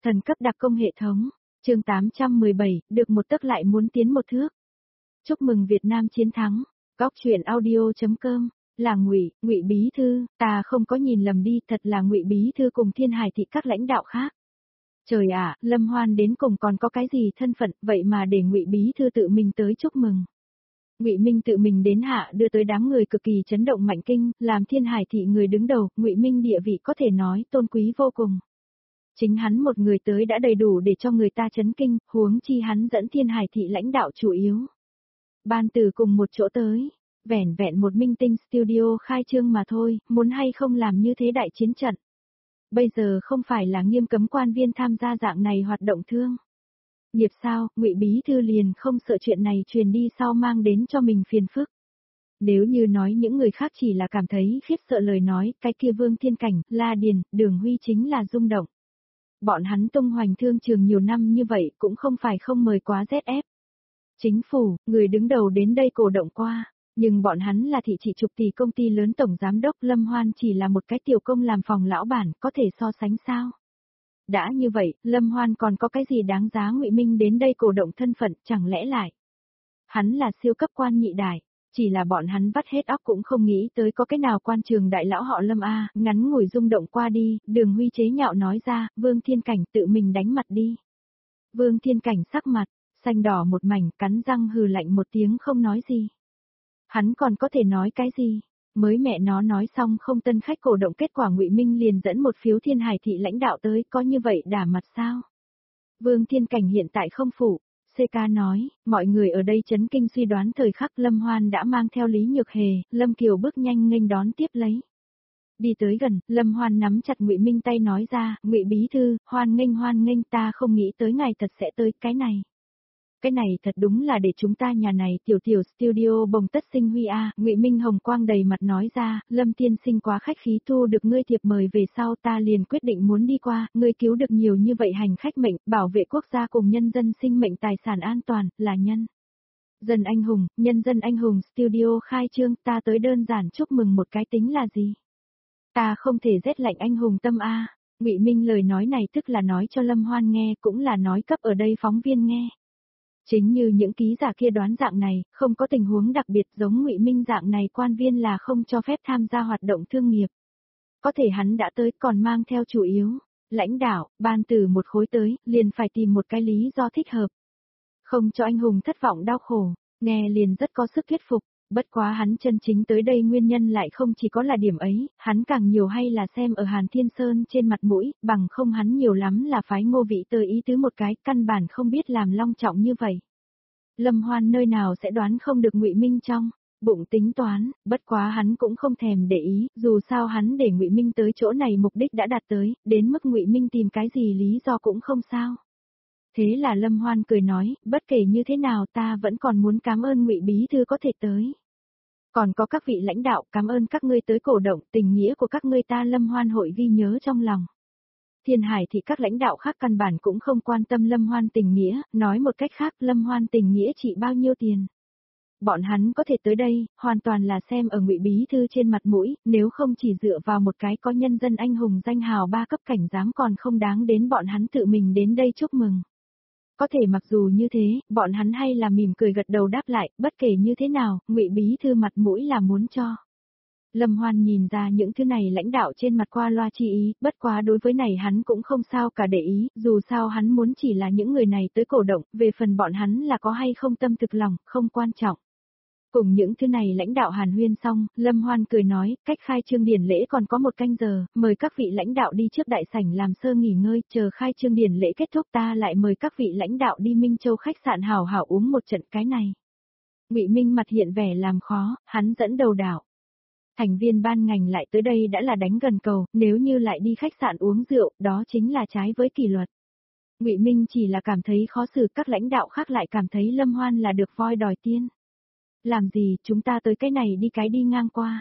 Thần cấp đặc công hệ thống, chương 817, được một tấc lại muốn tiến một thước. Chúc mừng Việt Nam chiến thắng. Góc truyện audio.com, là Ngụy Bí Thư, ta không có nhìn lầm đi, thật là Ngụy Bí Thư cùng Thiên Hải thị các lãnh đạo khác. Trời ạ, Lâm Hoan đến cùng còn có cái gì thân phận, vậy mà để Ngụy Bí Thư tự mình tới chúc mừng. Ngụy Minh tự mình đến hạ đưa tới đám người cực kỳ chấn động mạnh kinh, làm Thiên Hải thị người đứng đầu, Ngụy Minh địa vị có thể nói tôn quý vô cùng. Chính hắn một người tới đã đầy đủ để cho người ta chấn kinh, huống chi hắn dẫn Thiên Hải thị lãnh đạo chủ yếu. Ban tử cùng một chỗ tới, vẻn vẹn một minh tinh studio khai trương mà thôi, muốn hay không làm như thế đại chiến trận. Bây giờ không phải là nghiêm cấm quan viên tham gia dạng này hoạt động thương nghiệp sao, Ngụy Bí Thư liền không sợ chuyện này truyền đi sau mang đến cho mình phiền phức. Nếu như nói những người khác chỉ là cảm thấy khiếp sợ lời nói, cái kia Vương Thiên Cảnh, La Điền, Đường Huy chính là rung động. Bọn hắn tung hoành thương trường nhiều năm như vậy cũng không phải không mời quá ZF. Chính phủ, người đứng đầu đến đây cổ động qua, nhưng bọn hắn là thị trị chục tỷ công ty lớn tổng giám đốc, Lâm Hoan chỉ là một cái tiểu công làm phòng lão bản, có thể so sánh sao? Đã như vậy, Lâm Hoan còn có cái gì đáng giá Ngụy Minh đến đây cổ động thân phận, chẳng lẽ lại? Hắn là siêu cấp quan nhị đại, chỉ là bọn hắn vắt hết óc cũng không nghĩ tới có cái nào quan trường đại lão họ Lâm a, ngắn ngủi rung động qua đi, Đường Huy chế nhạo nói ra, Vương Thiên Cảnh tự mình đánh mặt đi. Vương Thiên Cảnh sắc mặt xanh đỏ một mảnh, cắn răng hừ lạnh một tiếng không nói gì. Hắn còn có thể nói cái gì? Mới mẹ nó nói xong không tân khách cổ động, kết quả Ngụy Minh liền dẫn một phiếu Thiên Hải thị lãnh đạo tới, có như vậy đả mặt sao? Vương Thiên Cảnh hiện tại không phủ. CK nói, mọi người ở đây chấn kinh suy đoán thời khắc Lâm Hoan đã mang theo Lý Nhược Hề, Lâm Kiều bước nhanh nghênh đón tiếp lấy. Đi tới gần, Lâm Hoan nắm chặt Ngụy Minh tay nói ra, Ngụy Bí Thư, hoan nghênh, ta không nghĩ tới ngài thật sẽ tới cái này. Cái này thật đúng là để chúng ta nhà này tiểu studio bồng tất sinh huy a. Ngụy Minh hồng quang đầy mặt nói ra, Lâm tiên sinh quá khách khí, thu được ngươi thiệp mời về sau ta liền quyết định muốn đi qua, ngươi cứu được nhiều như vậy hành khách mệnh, bảo vệ quốc gia cùng nhân dân sinh mệnh tài sản an toàn, là nhân dân anh hùng, nhân dân anh hùng studio khai trương, ta tới đơn giản chúc mừng một cái tính là gì? Ta không thể rét lạnh anh hùng tâm a. Ngụy Minh lời nói này tức là nói cho Lâm Hoan nghe, cũng là nói cấp ở đây phóng viên nghe. Chính như những ký giả kia đoán dạng này, không có tình huống đặc biệt giống Ngụy Minh dạng này quan viên là không cho phép tham gia hoạt động thương nghiệp. Có thể hắn đã tới còn mang theo chủ yếu, lãnh đạo, ban tử một khối tới, liền phải tìm một cái lý do thích hợp. Không cho anh hùng thất vọng đau khổ, nghe liền rất có sức thuyết phục, bất quá hắn chân chính tới đây nguyên nhân lại không chỉ có là điểm ấy, hắn càng nhiều hay là xem ở Hàn Thiên Sơn trên mặt mũi, bằng không hắn nhiều lắm là phái Ngô Vị tới ý tứ một cái, căn bản không biết làm long trọng như vậy. Lâm Hoan nơi nào sẽ đoán không được Ngụy Minh trong bụng tính toán, bất quá hắn cũng không thèm để ý, dù sao hắn để Ngụy Minh tới chỗ này mục đích đã đạt tới, đến mức Ngụy Minh tìm cái gì lý do cũng không sao. Thế là Lâm Hoan cười nói, bất kể như thế nào ta vẫn còn muốn cảm ơn Ngụy Bí Thư có thể tới. Còn có các vị lãnh đạo, cảm ơn các ngươi tới cổ động, tình nghĩa của các ngươi ta Lâm Hoan hội ghi nhớ trong lòng. Thiên Hải thì các lãnh đạo khác căn bản cũng không quan tâm Lâm Hoan tình nghĩa, nói một cách khác Lâm Hoan tình nghĩa chỉ bao nhiêu tiền. Bọn hắn có thể tới đây, hoàn toàn là xem ở Ngụy Bí Thư trên mặt mũi, nếu không chỉ dựa vào một cái có nhân dân anh hùng danh hào 3 cấp cảnh giám còn không đáng đến bọn hắn tự mình đến đây chúc mừng. Có thể mặc dù như thế, bọn hắn hay là mỉm cười gật đầu đáp lại, bất kể như thế nào, Ngụy Bí Thư mặt mũi là muốn cho. Lâm Hoan nhìn ra những thứ này lãnh đạo trên mặt qua loa chi ý, bất quá đối với này hắn cũng không sao cả để ý, dù sao hắn muốn chỉ là những người này tới cổ động, về phần bọn hắn là có hay không tâm thực lòng, không quan trọng. Cùng những thứ này lãnh đạo hàn huyên xong, Lâm Hoan cười nói, cách khai trương điển lễ còn có 1 canh giờ, mời các vị lãnh đạo đi trước đại sảnh làm sơ nghỉ ngơi, chờ khai trương điển lễ kết thúc ta lại mời các vị lãnh đạo đi Minh Châu khách sạn hảo hảo uống một trận cái này. Ngụy Minh mặt hiện vẻ làm khó, hắn dẫn đầu đảo. Thành viên ban ngành lại tới đây đã là đánh gần cầu, nếu như lại đi khách sạn uống rượu, đó chính là trái với kỷ luật. Ngụy Minh chỉ là cảm thấy khó xử, các lãnh đạo khác lại cảm thấy Lâm Hoan là được voi đòi tiên. Làm gì, chúng ta tới cái này đi ngang qua.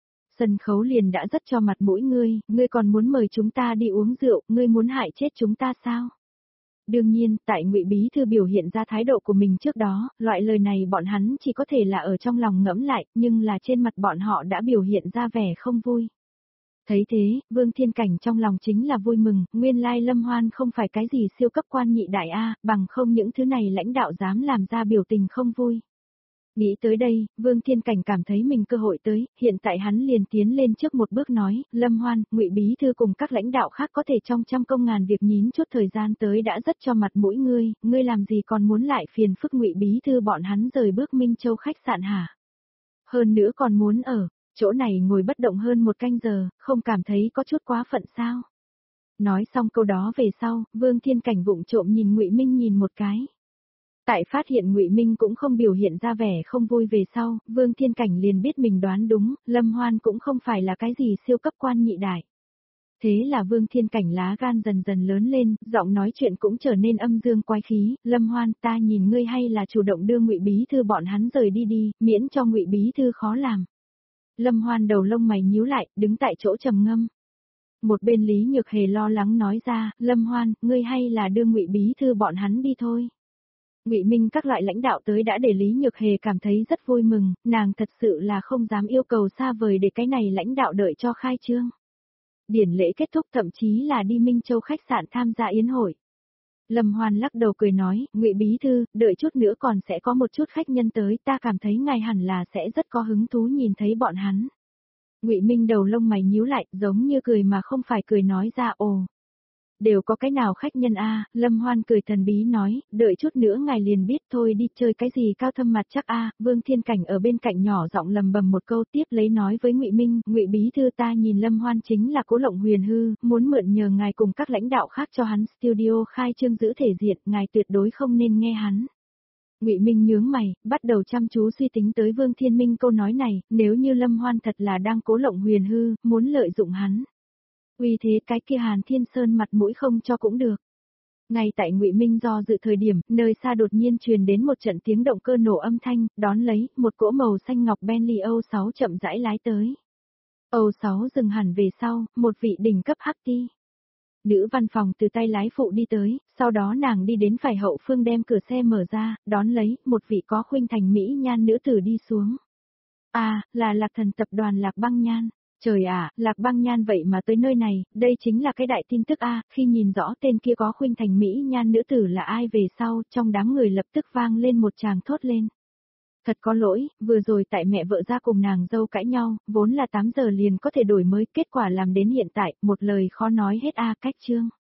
Sân khấu liền đã rất cho mặt mũi ngươi còn muốn mời chúng ta đi uống rượu, ngươi muốn hại chết chúng ta sao? Đương nhiên, tại Ngụy Bí Thư biểu hiện ra thái độ của mình trước đó, loại lời này bọn hắn chỉ có thể là ở trong lòng ngẫm lại, nhưng là trên mặt bọn họ đã biểu hiện ra vẻ không vui. Thấy thế, Vương Thiên Cảnh trong lòng chính là vui mừng, nguyên lai Lâm Hoan không phải cái gì siêu cấp quan nhị đại A, bằng không những thứ này lãnh đạo dám làm ra biểu tình không vui. Nghĩ tới đây, Vương Thiên Cảnh cảm thấy mình cơ hội tới, hiện tại hắn liền tiến lên trước một bước nói, Lâm Hoan, Ngụy Bí Thư cùng các lãnh đạo khác có thể trong trăm công ngàn việc nhín chút thời gian tới đã rất cho mặt mũi ngươi làm gì còn muốn lại phiền phức Ngụy Bí Thư bọn hắn rời bước Minh Châu khách sạn hả? Hơn nữa còn muốn ở chỗ này ngồi bất động hơn một canh giờ, không cảm thấy có chút quá phận sao? Nói xong câu đó về sau, Vương Thiên Cảnh vụng trộm nhìn Ngụy Minh nhìn một cái. Tại phát hiện Ngụy Minh cũng không biểu hiện ra vẻ không vui về sau, Vương Thiên Cảnh liền biết mình đoán đúng, Lâm Hoan cũng không phải là cái gì siêu cấp quan nhị đại. Thế là Vương Thiên Cảnh lá gan dần dần lớn lên, giọng nói chuyện cũng trở nên âm dương quái khí, Lâm Hoan ta nhìn ngươi hay là chủ động đưa Ngụy Bí Thư bọn hắn rời đi đi, miễn cho Ngụy Bí Thư khó làm. Lâm Hoan đầu lông mày nhíu lại, đứng tại chỗ trầm ngâm. Một bên Lý Nhược Hề lo lắng nói ra, Lâm Hoan, ngươi hay là đưa Ngụy Bí Thư bọn hắn đi thôi. Ngụy Minh các loại lãnh đạo tới đã để Lý Nhược Hề cảm thấy rất vui mừng, nàng thật sự là không dám yêu cầu xa vời để cái này lãnh đạo đợi cho khai trương. Điển lễ kết thúc thậm chí là đi Minh Châu khách sạn tham gia yến hội. Lâm Hoan lắc đầu cười nói, Ngụy Bí Thư, đợi chút nữa còn sẽ có một chút khách nhân tới, ta cảm thấy ngài hẳn là sẽ rất có hứng thú nhìn thấy bọn hắn. Ngụy Minh đầu lông mày nhíu lại, giống như cười mà không phải cười nói ra ồ. Đều có cái nào khách nhân a? Lâm Hoan cười thần bí nói, đợi chút nữa ngài liền biết thôi đi chơi cái gì cao thâm mặt chắc a. Vương Thiên Cảnh ở bên cạnh nhỏ giọng lầm bầm một câu tiếp lấy nói với Ngụy Minh, Ngụy Bí Thư ta nhìn Lâm Hoan chính là Cố Lộng Huyền hư, muốn mượn nhờ ngài cùng các lãnh đạo khác cho hắn studio khai trương giữ thể diện, ngài tuyệt đối không nên nghe hắn. Ngụy Minh nhướng mày, bắt đầu chăm chú suy tính tới Vương Thiên Minh câu nói này, nếu như Lâm Hoan thật là đang Cố Lộng Huyền hư, muốn lợi dụng hắn. Uy thế cái kia Hàn Thiên Sơn mặt mũi không cho cũng được. Ngay tại Ngụy Minh do dự thời điểm, nơi xa đột nhiên truyền đến một trận tiếng động cơ nổ âm thanh, đón lấy, một cỗ màu xanh ngọc Bentley Âu6 chậm rãi lái tới. Âu6 dừng hẳn về sau, một vị đỉnh cấp hắc ti. Nữ văn phòng từ tay lái phụ đi tới, sau đó nàng đi đến phải hậu phương đem cửa xe mở ra, đón lấy, một vị có khuynh thành mỹ nhan nữ tử đi xuống. Là Lạc Thần tập đoàn Lạc Băng Nhan. Trời ạ, Lạc Băng Nhan vậy mà tới nơi này, đây chính là cái đại tin tức khi nhìn rõ tên kia có khuynh thành mỹ nhan nữ tử là ai về sau, trong đám người lập tức vang lên một tràng thốt lên. Thật có lỗi, vừa rồi tại mẹ vợ ra cùng nàng dâu cãi nhau, vốn là 8 giờ liền có thể đổi mới, kết quả làm đến hiện tại, một lời khó nói hết cách chương.